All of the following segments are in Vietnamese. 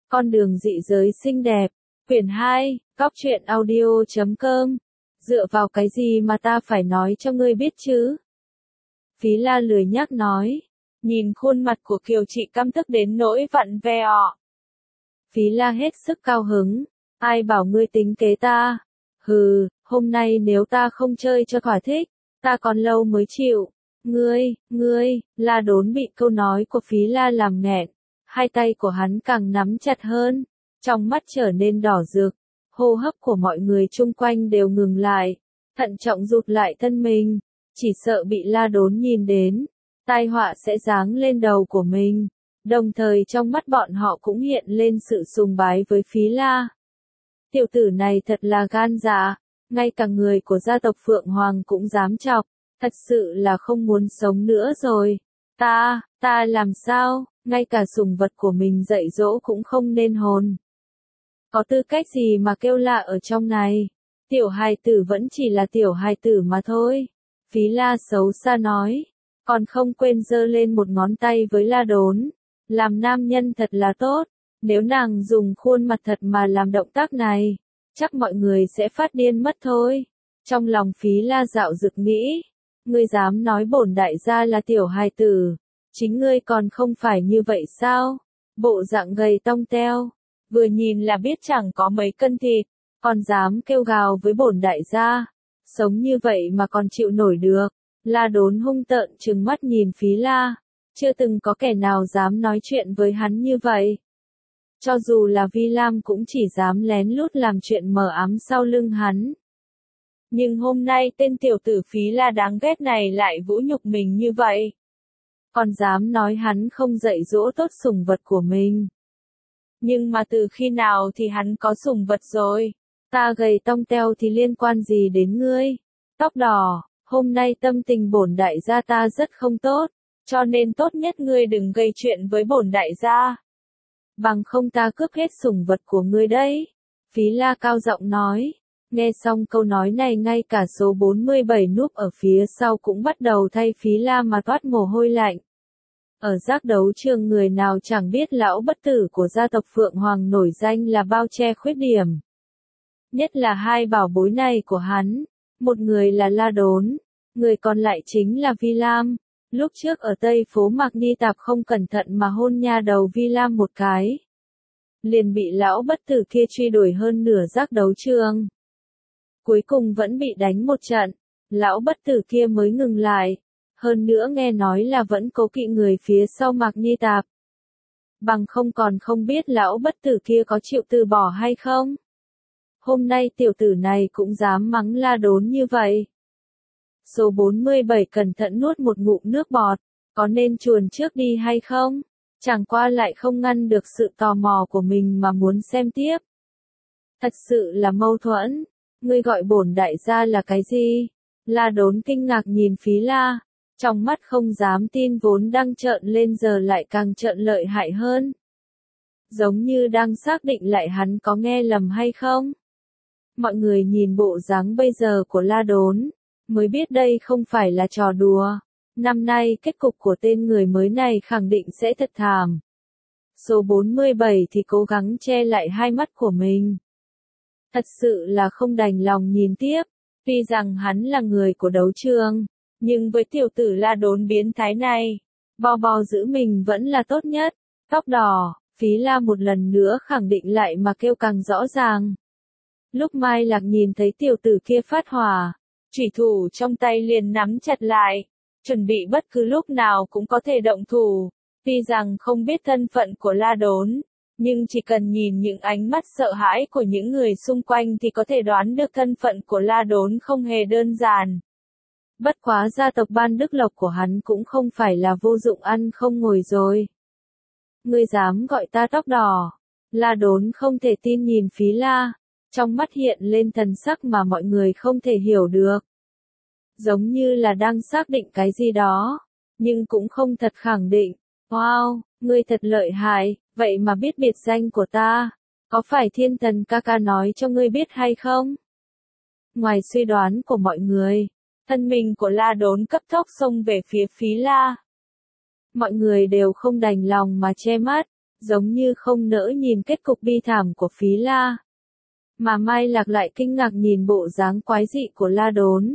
Con đường dị giới xinh đẹp. Quyển 2, Cóc truyện audio.com. Dựa vào cái gì mà ta phải nói cho ngươi biết chứ? Phí La lười nhác nói. Nhìn khuôn mặt của Kiều Trị căm tức đến nỗi vặn vẹo. Phí La hết sức cao hứng. Ai bảo ngươi tính kế ta? Hừ, hôm nay nếu ta không chơi cho thỏa thích, ta còn lâu mới chịu. Ngươi, La Đốn bị câu nói của Phí La làm nghẹn. Hai tay của hắn càng nắm chặt hơn, trong mắt trở nên đỏ rực, hô hấp của mọi người chung quanh đều ngừng lại, thận trọng rụt lại thân mình, chỉ sợ bị La Đốn nhìn đến, tai họa sẽ giáng lên đầu của mình, đồng thời trong mắt bọn họ cũng hiện lên sự sùng bái với Phí La. Tiểu tử này thật là gan dạ, ngay cả người của gia tộc Phượng Hoàng cũng dám chọc, thật sự là không muốn sống nữa rồi. Ta làm sao, ngay cả sủng vật của mình dạy dỗ cũng không nên hồn. Có tư cách gì mà kêu lạ ở trong này? Tiểu hài tử vẫn chỉ là tiểu hài tử mà thôi. Phí La xấu xa nói, còn không quên giơ lên một ngón tay với La Đốn. Làm nam nhân thật là tốt, nếu nàng dùng khuôn mặt thật mà làm động tác này, chắc mọi người sẽ phát điên mất thôi. Trong lòng Phí La dạo dực nghĩ, ngươi dám nói bổn đại gia là tiểu hài tử, chính ngươi còn không phải như vậy sao? Bộ dạng gầy tông teo, vừa nhìn là biết chẳng có mấy cân thịt, còn dám kêu gào với bổn đại gia, sống như vậy mà còn chịu nổi được. La Đốn hung tợn trừng mắt nhìn Phí La, chưa từng có kẻ nào dám nói chuyện với hắn như vậy. Cho dù là Vi Lam cũng chỉ dám lén lút làm chuyện mờ ám sau lưng hắn. Nhưng hôm nay tên tiểu tử Phí La đáng ghét này lại vũ nhục mình như vậy. Còn dám nói hắn không dạy dỗ tốt sủng vật của mình. Nhưng mà từ khi nào thì hắn có sủng vật rồi? Ta gầy tông teo thì liên quan gì đến ngươi? Tóc đỏ, hôm nay tâm tình bổn đại gia ta rất không tốt, cho nên tốt nhất ngươi đừng gây chuyện với bổn đại gia. Bằng không ta cướp hết sủng vật của ngươi đấy. Phí La cao giọng nói. Nghe xong câu nói này ngay cả số 47 núp ở phía sau cũng bắt đầu thay Phí La mà toát mồ hôi lạnh. Ở giác đấu trường người nào chẳng biết lão bất tử của gia tộc Phượng Hoàng nổi danh là bao che khuyết điểm. Nhất là hai bảo bối này của hắn, một người là La Đốn, người còn lại chính là Vi Lam. Lúc trước ở Tây phố Mạc Ni Tạp không cẩn thận mà hôn nha đầu Vi Lam một cái. Liền bị lão bất tử kia truy đuổi hơn nửa giác đấu trường. Cuối cùng vẫn bị đánh một trận, lão bất tử kia mới ngừng lại. Hơn nữa nghe nói là vẫn cố kỵ người phía sau Mạc Ni Tạp. Bằng không còn không biết lão bất tử kia có chịu từ bỏ hay không. Hôm nay tiểu tử này cũng dám mắng La Đốn như vậy. Số 47 cẩn thận nuốt một ngụm nước bọt, có nên chuồn trước đi hay không? Chẳng qua lại không ngăn được sự tò mò của mình mà muốn xem tiếp. Thật sự là mâu thuẫn, ngươi gọi bổn đại gia là cái gì? La Đốn kinh ngạc nhìn Phí La, trong mắt không dám tin vốn đang trợn lên giờ lại càng trợn lợi hại hơn. Giống như đang xác định lại hắn có nghe lầm hay không? Mọi người nhìn bộ dáng bây giờ của La Đốn, mới biết đây không phải là trò đùa. Năm nay kết cục của tên người mới này khẳng định sẽ thật thảm. Số 47 thì cố gắng che lại hai mắt của mình. Thật sự là không đành lòng nhìn tiếp, tuy rằng hắn là người của đấu trường, nhưng với tiểu tử La Đốn biến thái này, bò giữ mình vẫn là tốt nhất. Tóc đỏ, Phí La một lần nữa khẳng định lại mà kêu càng rõ ràng. Lúc Mai Lạc nhìn thấy tiểu tử kia phát hỏa, chủy thủ trong tay liền nắm chặt lại, chuẩn bị bất cứ lúc nào cũng có thể động thủ. Tuy rằng không biết thân phận của La Đốn, nhưng chỉ cần nhìn những ánh mắt sợ hãi của những người xung quanh thì có thể đoán được thân phận của La Đốn không hề đơn giản. Bất quá gia tộc Ban Đức Lộc của hắn cũng không phải là vô dụng ăn không ngồi rồi. Ngươi dám gọi ta tóc đỏ? La Đốn không thể tin nhìn Phí La, trong mắt hiện lên thần sắc mà mọi người không thể hiểu được. Giống như là đang xác định cái gì đó, nhưng cũng không thật khẳng định. Wow, ngươi thật lợi hại, vậy mà biết biệt danh của ta, có phải Thiên Thần ca ca nói cho ngươi biết hay không? Ngoài suy đoán của mọi người, thân mình của La Đốn cấp tốc xông về phía Phí La. Mọi người đều không đành lòng mà che mắt, giống như không nỡ nhìn kết cục bi thảm của Phí La. Mà Mai Lạc lại kinh ngạc nhìn bộ dáng quái dị của La Đốn.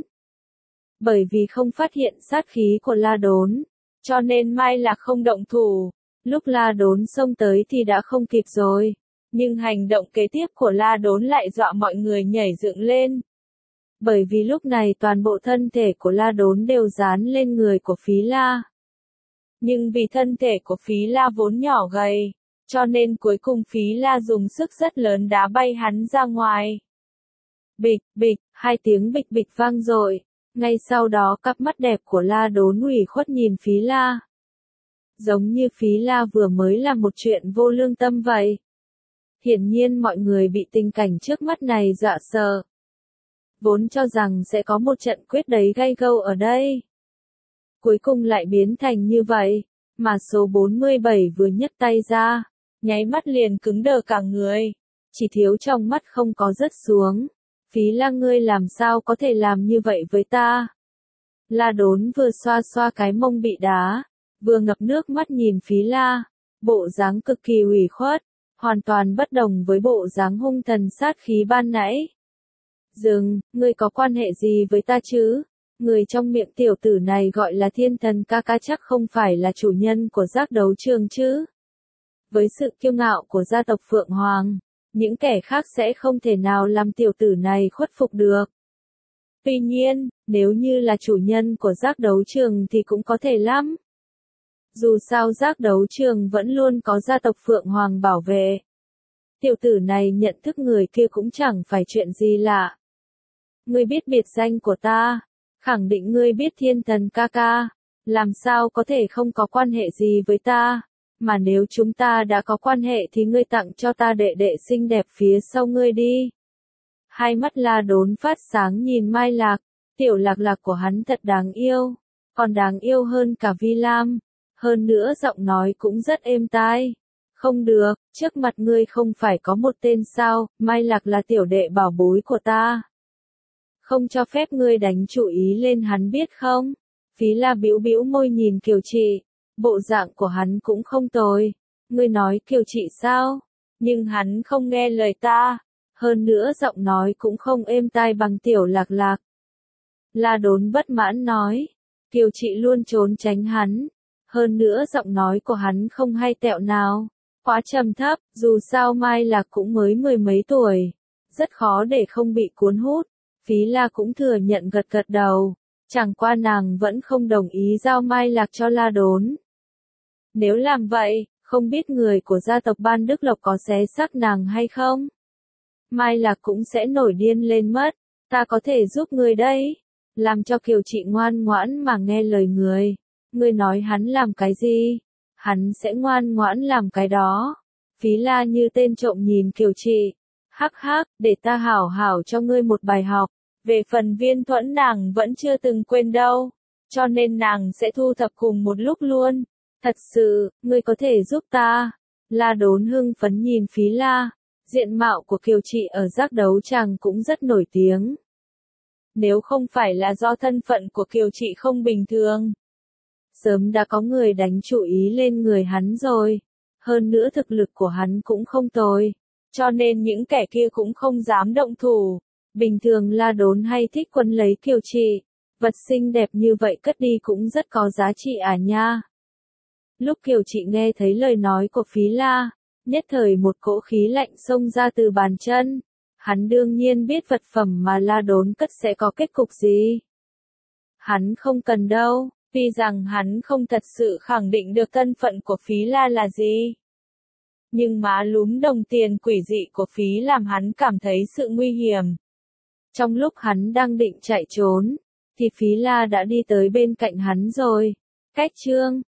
Bởi vì không phát hiện sát khí của La Đốn, cho nên Mai Lạc không động thủ. Lúc La Đốn xông tới thì đã không kịp rồi. Nhưng hành động kế tiếp của La Đốn lại dọa mọi người nhảy dựng lên. Bởi vì lúc này toàn bộ thân thể của La Đốn đều dán lên người của Phí La. Nhưng vì thân thể của Phí La vốn nhỏ gầy, cho nên cuối cùng Phí La dùng sức rất lớn đá bay hắn ra ngoài. Bịch, bịch, hai tiếng bịch bịch vang dội. Ngay sau đó cặp mắt đẹp của La Đốn ủy khuất nhìn Phí La. Giống như Phí La vừa mới làm một chuyện vô lương tâm vậy. Hiển nhiên mọi người bị tình cảnh trước mắt này dọa sợ. Vốn cho rằng sẽ có một trận quyết đấu gay gâu ở đây. Cuối cùng lại biến thành như vậy, mà số 47 vừa nhấc tay ra, nháy mắt liền cứng đờ cả người, chỉ thiếu trong mắt không có rớt xuống. Phí La ngươi làm sao có thể làm như vậy với ta? La Đốn vừa xoa xoa cái mông bị đá, vừa ngập nước mắt nhìn Phí La, bộ dáng cực kỳ ủy khuất, hoàn toàn bất đồng với bộ dáng hung thần sát khí ban nãy. Dừng, ngươi có quan hệ gì với ta chứ? Người trong miệng tiểu tử này gọi là Thiên Thần ca ca chắc không phải là chủ nhân của giác đấu trường chứ? Với sự kiêu ngạo của gia tộc Phượng Hoàng, những kẻ khác sẽ không thể nào làm tiểu tử này khuất phục được. Tuy nhiên, nếu như là chủ nhân của giác đấu trường thì cũng có thể lắm. Dù sao giác đấu trường vẫn luôn có gia tộc Phượng Hoàng bảo vệ. Tiểu tử này nhận thức người kia cũng chẳng phải chuyện gì lạ. Ngươi biết biệt danh của ta, khẳng định ngươi biết Thiên Thần ca ca, làm sao có thể không có quan hệ gì với ta, mà nếu chúng ta đã có quan hệ thì ngươi tặng cho ta đệ đệ xinh đẹp phía sau ngươi đi. Hai mắt La Đốn phát sáng nhìn Mai Lạc, tiểu Lạc Lạc của hắn thật đáng yêu, còn đáng yêu hơn cả Vi Lam, hơn nữa giọng nói cũng rất êm tai. Không được, trước mặt ngươi không phải có một tên sao, Mai Lạc là tiểu đệ bảo bối của ta. Không cho phép ngươi đánh chú ý lên hắn biết không? Phí La bĩu bĩu môi nhìn Kiều Trị, bộ dạng của hắn cũng không tồi. Ngươi nói Kiều Trị sao? Nhưng hắn không nghe lời ta. Hơn nữa giọng nói cũng không êm tai bằng tiểu Lạc Lạc. La Đốn bất mãn nói. Kiều Trị luôn trốn tránh hắn. Hơn nữa giọng nói của hắn không hay tẹo nào. Quá trầm thấp, dù sao Mai Lạc cũng mới mười mấy tuổi. Rất khó để không bị cuốn hút. Phí La cũng thừa nhận gật gật đầu. Chẳng qua nàng vẫn không đồng ý giao Mai Lạc cho La Đốn. Nếu làm vậy, không biết người của gia tộc Ban Đức Lộc có xé xác nàng hay không? Mai Lạc cũng sẽ nổi điên lên mất. Ta có thể giúp người đấy. Làm cho Kiều Trị ngoan ngoãn mà nghe lời người. Ngươi nói hắn làm cái gì? Hắn sẽ ngoan ngoãn làm cái đó. Phí La như tên trộm nhìn Kiều Trị. Hắc hắc, để ta hảo hảo cho ngươi một bài học. Về phần Viên Thuẫn nàng vẫn chưa từng quên đâu. Cho nên nàng sẽ thu thập cùng một lúc luôn. Thật sự, ngươi có thể giúp ta. La Đốn hưng phấn nhìn Phí La. Diện mạo của Kiều Trị ở giác đấu tràng cũng rất nổi tiếng. Nếu không phải là do thân phận của Kiều Trị không bình thường, sớm đã có người đánh chú ý lên người hắn rồi. Hơn nữa thực lực của hắn cũng không tồi. Cho nên những kẻ kia cũng không dám động thủ. Bình thường La Đốn hay thích quấn lấy Kiều Trị. Vật xinh đẹp như vậy cất đi cũng rất có giá trị à nha. Lúc Kiều Trị nghe thấy lời nói của Phí La, nhất thời một cỗ khí lạnh xông ra từ bàn chân. Hắn đương nhiên biết vật phẩm mà La Đốn cất sẽ có kết cục gì. Hắn không cần đâu, vì rằng hắn không thật sự khẳng định được thân phận của Phí La là gì. Nhưng má lúm đồng tiền quỷ dị của Phí làm hắn cảm thấy sự nguy hiểm. Trong lúc hắn đang định chạy trốn, thì Phí La đã đi tới bên cạnh hắn rồi. Cách chương